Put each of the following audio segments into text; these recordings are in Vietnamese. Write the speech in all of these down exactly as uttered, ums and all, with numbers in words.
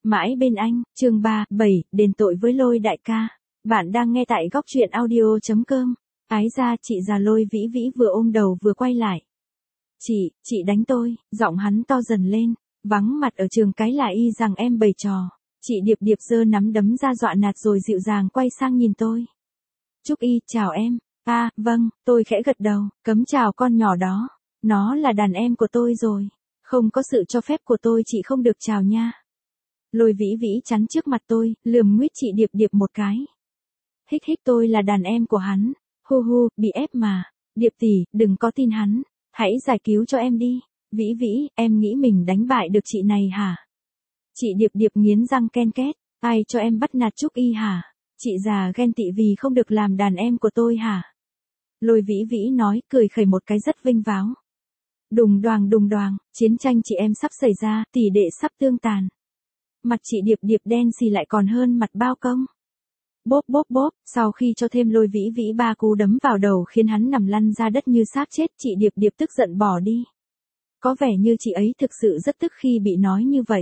Mãi bên anh, chương ba, bảy, đền tội với Lôi đại ca. Bạn đang nghe tại góc truyện audio chấm com. Ái ra chị già Lôi Vĩ Vĩ vừa ôm đầu vừa quay lại. Chị, chị đánh tôi, giọng hắn to dần lên, vắng mặt ở trường cái là y rằng em bày trò. Chị Điệp Điệp giơ nắm đấm ra dọa nạt rồi dịu dàng quay sang nhìn tôi. Trúc Y, chào em. À, vâng, tôi khẽ gật đầu, cấm chào con nhỏ đó. Nó là đàn em của tôi rồi. Không có sự cho phép của tôi chị không được chào nha. Lôi Vĩ Vĩ chắn trước mặt tôi, lườm nguyết chị Điệp Điệp một cái. Hích hích tôi là đàn em của hắn. Hu hu, bị ép mà. Điệp tỷ, đừng có tin hắn. Hãy giải cứu cho em đi. Vĩ Vĩ, em nghĩ mình đánh bại được chị này hả? Chị Điệp Điệp nghiến răng ken két. Ai cho em bắt nạt Trúc Y hả? Chị già ghen tị vì không được làm đàn em của tôi hả? Lôi Vĩ Vĩ nói, cười khẩy một cái rất vinh váo. Đùng đoàng đùng đoàng, chiến tranh chị em sắp xảy ra, tỷ đệ sắp tương tàn. Mặt chị Điệp Điệp đen xì lại còn hơn mặt bao công. Bốp bốp bốp, sau khi cho thêm Lôi Vĩ Vĩ ba cú đấm vào đầu khiến hắn nằm lăn ra đất như xác chết, chị Điệp Điệp tức giận bỏ đi. Có vẻ như chị ấy thực sự rất tức khi bị nói như vậy.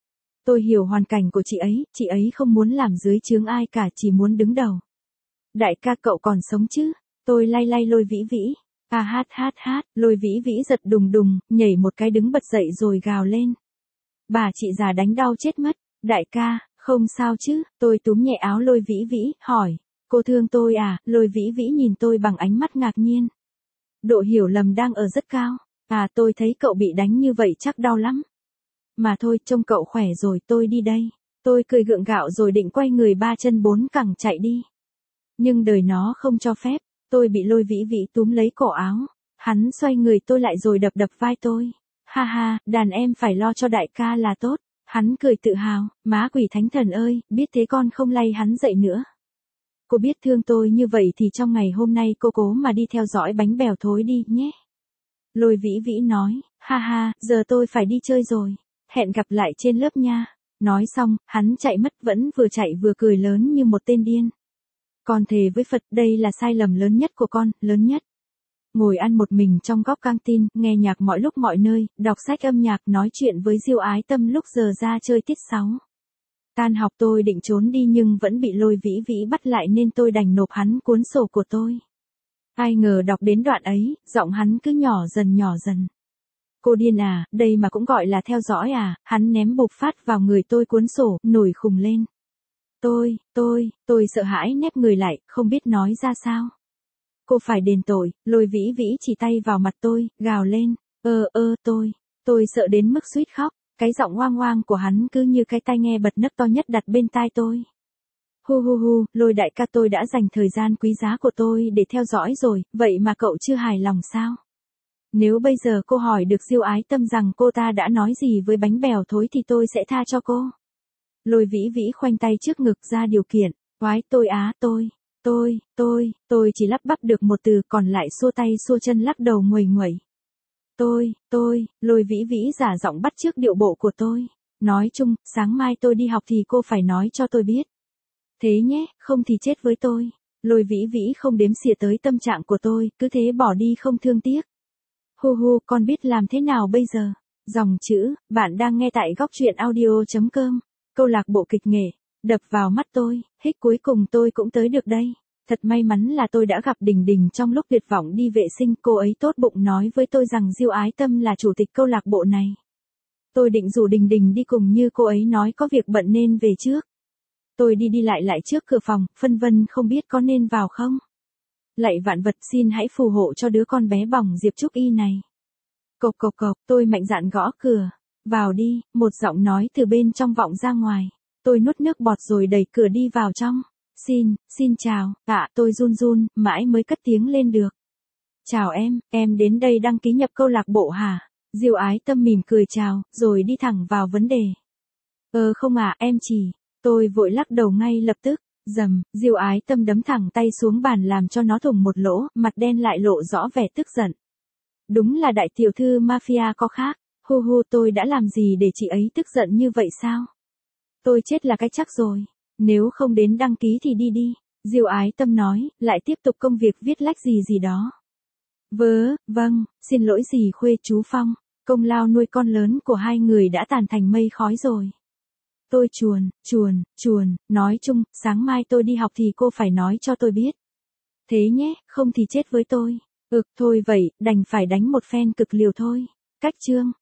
Tôi hiểu hoàn cảnh của chị ấy, chị ấy không muốn làm dưới trướng ai cả, chỉ muốn đứng đầu. Đại ca cậu còn sống chứ? Tôi lay lay Lôi Vĩ Vĩ. À hát hát hát, Lôi Vĩ Vĩ giật đùng đùng, nhảy một cái đứng bật dậy rồi gào lên. Bà chị già đánh đau chết mất. Đại ca, không sao chứ? Tôi túm nhẹ áo Lôi Vĩ Vĩ, hỏi. Cô thương tôi à? Lôi Vĩ Vĩ nhìn tôi bằng ánh mắt ngạc nhiên. Độ hiểu lầm đang ở rất cao. À, tôi thấy cậu bị đánh như vậy chắc đau lắm. Mà thôi, trông cậu khỏe rồi, tôi đi đây. Tôi cười gượng gạo rồi định quay người ba chân bốn cẳng chạy đi. Nhưng đời nó không cho phép. Tôi bị Lôi Vĩ Vĩ túm lấy cổ áo. Hắn xoay người tôi lại rồi đập đập vai tôi. Ha ha, đàn em phải lo cho đại ca là tốt. Hắn cười tự hào, má quỷ thánh thần ơi, biết thế con không lay hắn dậy nữa. Cô biết thương tôi như vậy thì trong ngày hôm nay cô cố mà đi theo dõi bánh bèo thối đi nhé. Lôi Vĩ Vĩ nói, ha ha, giờ tôi phải đi chơi rồi. Hẹn gặp lại trên lớp nha. Nói xong, hắn chạy mất vẫn vừa chạy vừa cười lớn như một tên điên. Con thề với Phật đây là sai lầm lớn nhất của con, lớn nhất. Ngồi ăn một mình trong góc căng tin, nghe nhạc mọi lúc mọi nơi, đọc sách âm nhạc, nói chuyện với Diêu Ái Tâm lúc giờ ra chơi tiết sáu. Tan học tôi định trốn đi nhưng vẫn bị Lôi Vĩ Vĩ bắt lại nên tôi đành nộp hắn cuốn sổ của tôi. Ai ngờ đọc đến đoạn ấy, giọng hắn cứ nhỏ dần nhỏ dần. Cô điên à, đây mà cũng gọi là theo dõi à? Hắn ném bục phát vào người tôi cuốn sổ, nổi khùng lên. Tôi, tôi, tôi sợ hãi nép người lại, không biết nói ra sao. Cô phải đền tội. Lôi Vĩ Vĩ chỉ tay vào mặt tôi, gào lên. Ơ ơ tôi, tôi sợ đến mức suýt khóc. Cái giọng oang oang của hắn cứ như cái tai nghe bật nấc to nhất đặt bên tai tôi. Hu hu hu, Lôi đại ca tôi đã dành thời gian quý giá của tôi để theo dõi rồi, vậy mà cậu chưa hài lòng sao? Nếu bây giờ cô hỏi được Diêu Ái Tâm rằng cô ta đã nói gì với bánh bèo thối thì tôi sẽ tha cho cô. Lôi Vĩ Vĩ khoanh tay trước ngực ra điều kiện. Oái tôi á tôi, tôi, tôi, tôi chỉ lắp bắp được một từ còn lại xua tay xua chân lắc đầu nguầy nguẩy. Tôi, tôi, Lôi Vĩ Vĩ giả giọng bắt chước điệu bộ của tôi. Nói chung, sáng mai tôi đi học thì cô phải nói cho tôi biết. Thế nhé, không thì chết với tôi. Lôi Vĩ Vĩ không đếm xỉa tới tâm trạng của tôi, cứ thế bỏ đi không thương tiếc. Hu hu, con biết làm thế nào bây giờ? Dòng chữ, bạn đang nghe tại góc truyện audio chấm com. Câu lạc bộ kịch nghệ, đập vào mắt tôi, hích cuối cùng tôi cũng tới được đây. Thật may mắn là tôi đã gặp Đình Đình trong lúc tuyệt vọng đi vệ sinh, cô ấy tốt bụng nói với tôi rằng Diêu Ái Tâm là chủ tịch câu lạc bộ này. Tôi định rủ Đình Đình đi cùng như cô ấy nói có việc bận nên về trước. Tôi đi đi lại lại trước cửa phòng, phân vân không biết có nên vào không. Lạy vạn vật xin hãy phù hộ cho đứa con bé bỏng Diệp Trúc Y này. Cộc cộc cộc, tôi mạnh dạn gõ cửa. Vào đi, một giọng nói từ bên trong vọng ra ngoài. Tôi nuốt nước bọt rồi đẩy cửa đi vào trong. Xin, xin chào, ạ, à, tôi run run, mãi mới cất tiếng lên được. Chào em, em đến đây đăng ký nhập câu lạc bộ hả? Diêu Ái Tâm mỉm cười chào, rồi đi thẳng vào vấn đề. Ờ không à, em chỉ. Tôi vội lắc đầu ngay lập tức. Dầm, Diêu Ái Tâm đấm thẳng tay xuống bàn làm cho nó thủng một lỗ, mặt đen lại lộ rõ vẻ tức giận. Đúng là đại tiểu thư mafia có khác. Hu hu, tôi đã làm gì để chị ấy tức giận như vậy sao? Tôi chết là cái chắc rồi. Nếu không đến đăng ký thì đi đi. Diêu Ái Tâm nói, lại tiếp tục công việc viết lách gì gì đó. Vớ, vâng, xin lỗi dì Khuê chú Phong. Công lao nuôi con lớn của hai người đã tàn thành mây khói rồi. Tôi chuồn, chuồn, chuồn, nói chung, sáng mai tôi đi học thì cô phải nói cho tôi biết. Thế nhé, không thì chết với tôi. Ực, thôi vậy, đành phải đánh một phen cực liều thôi. Cách chương.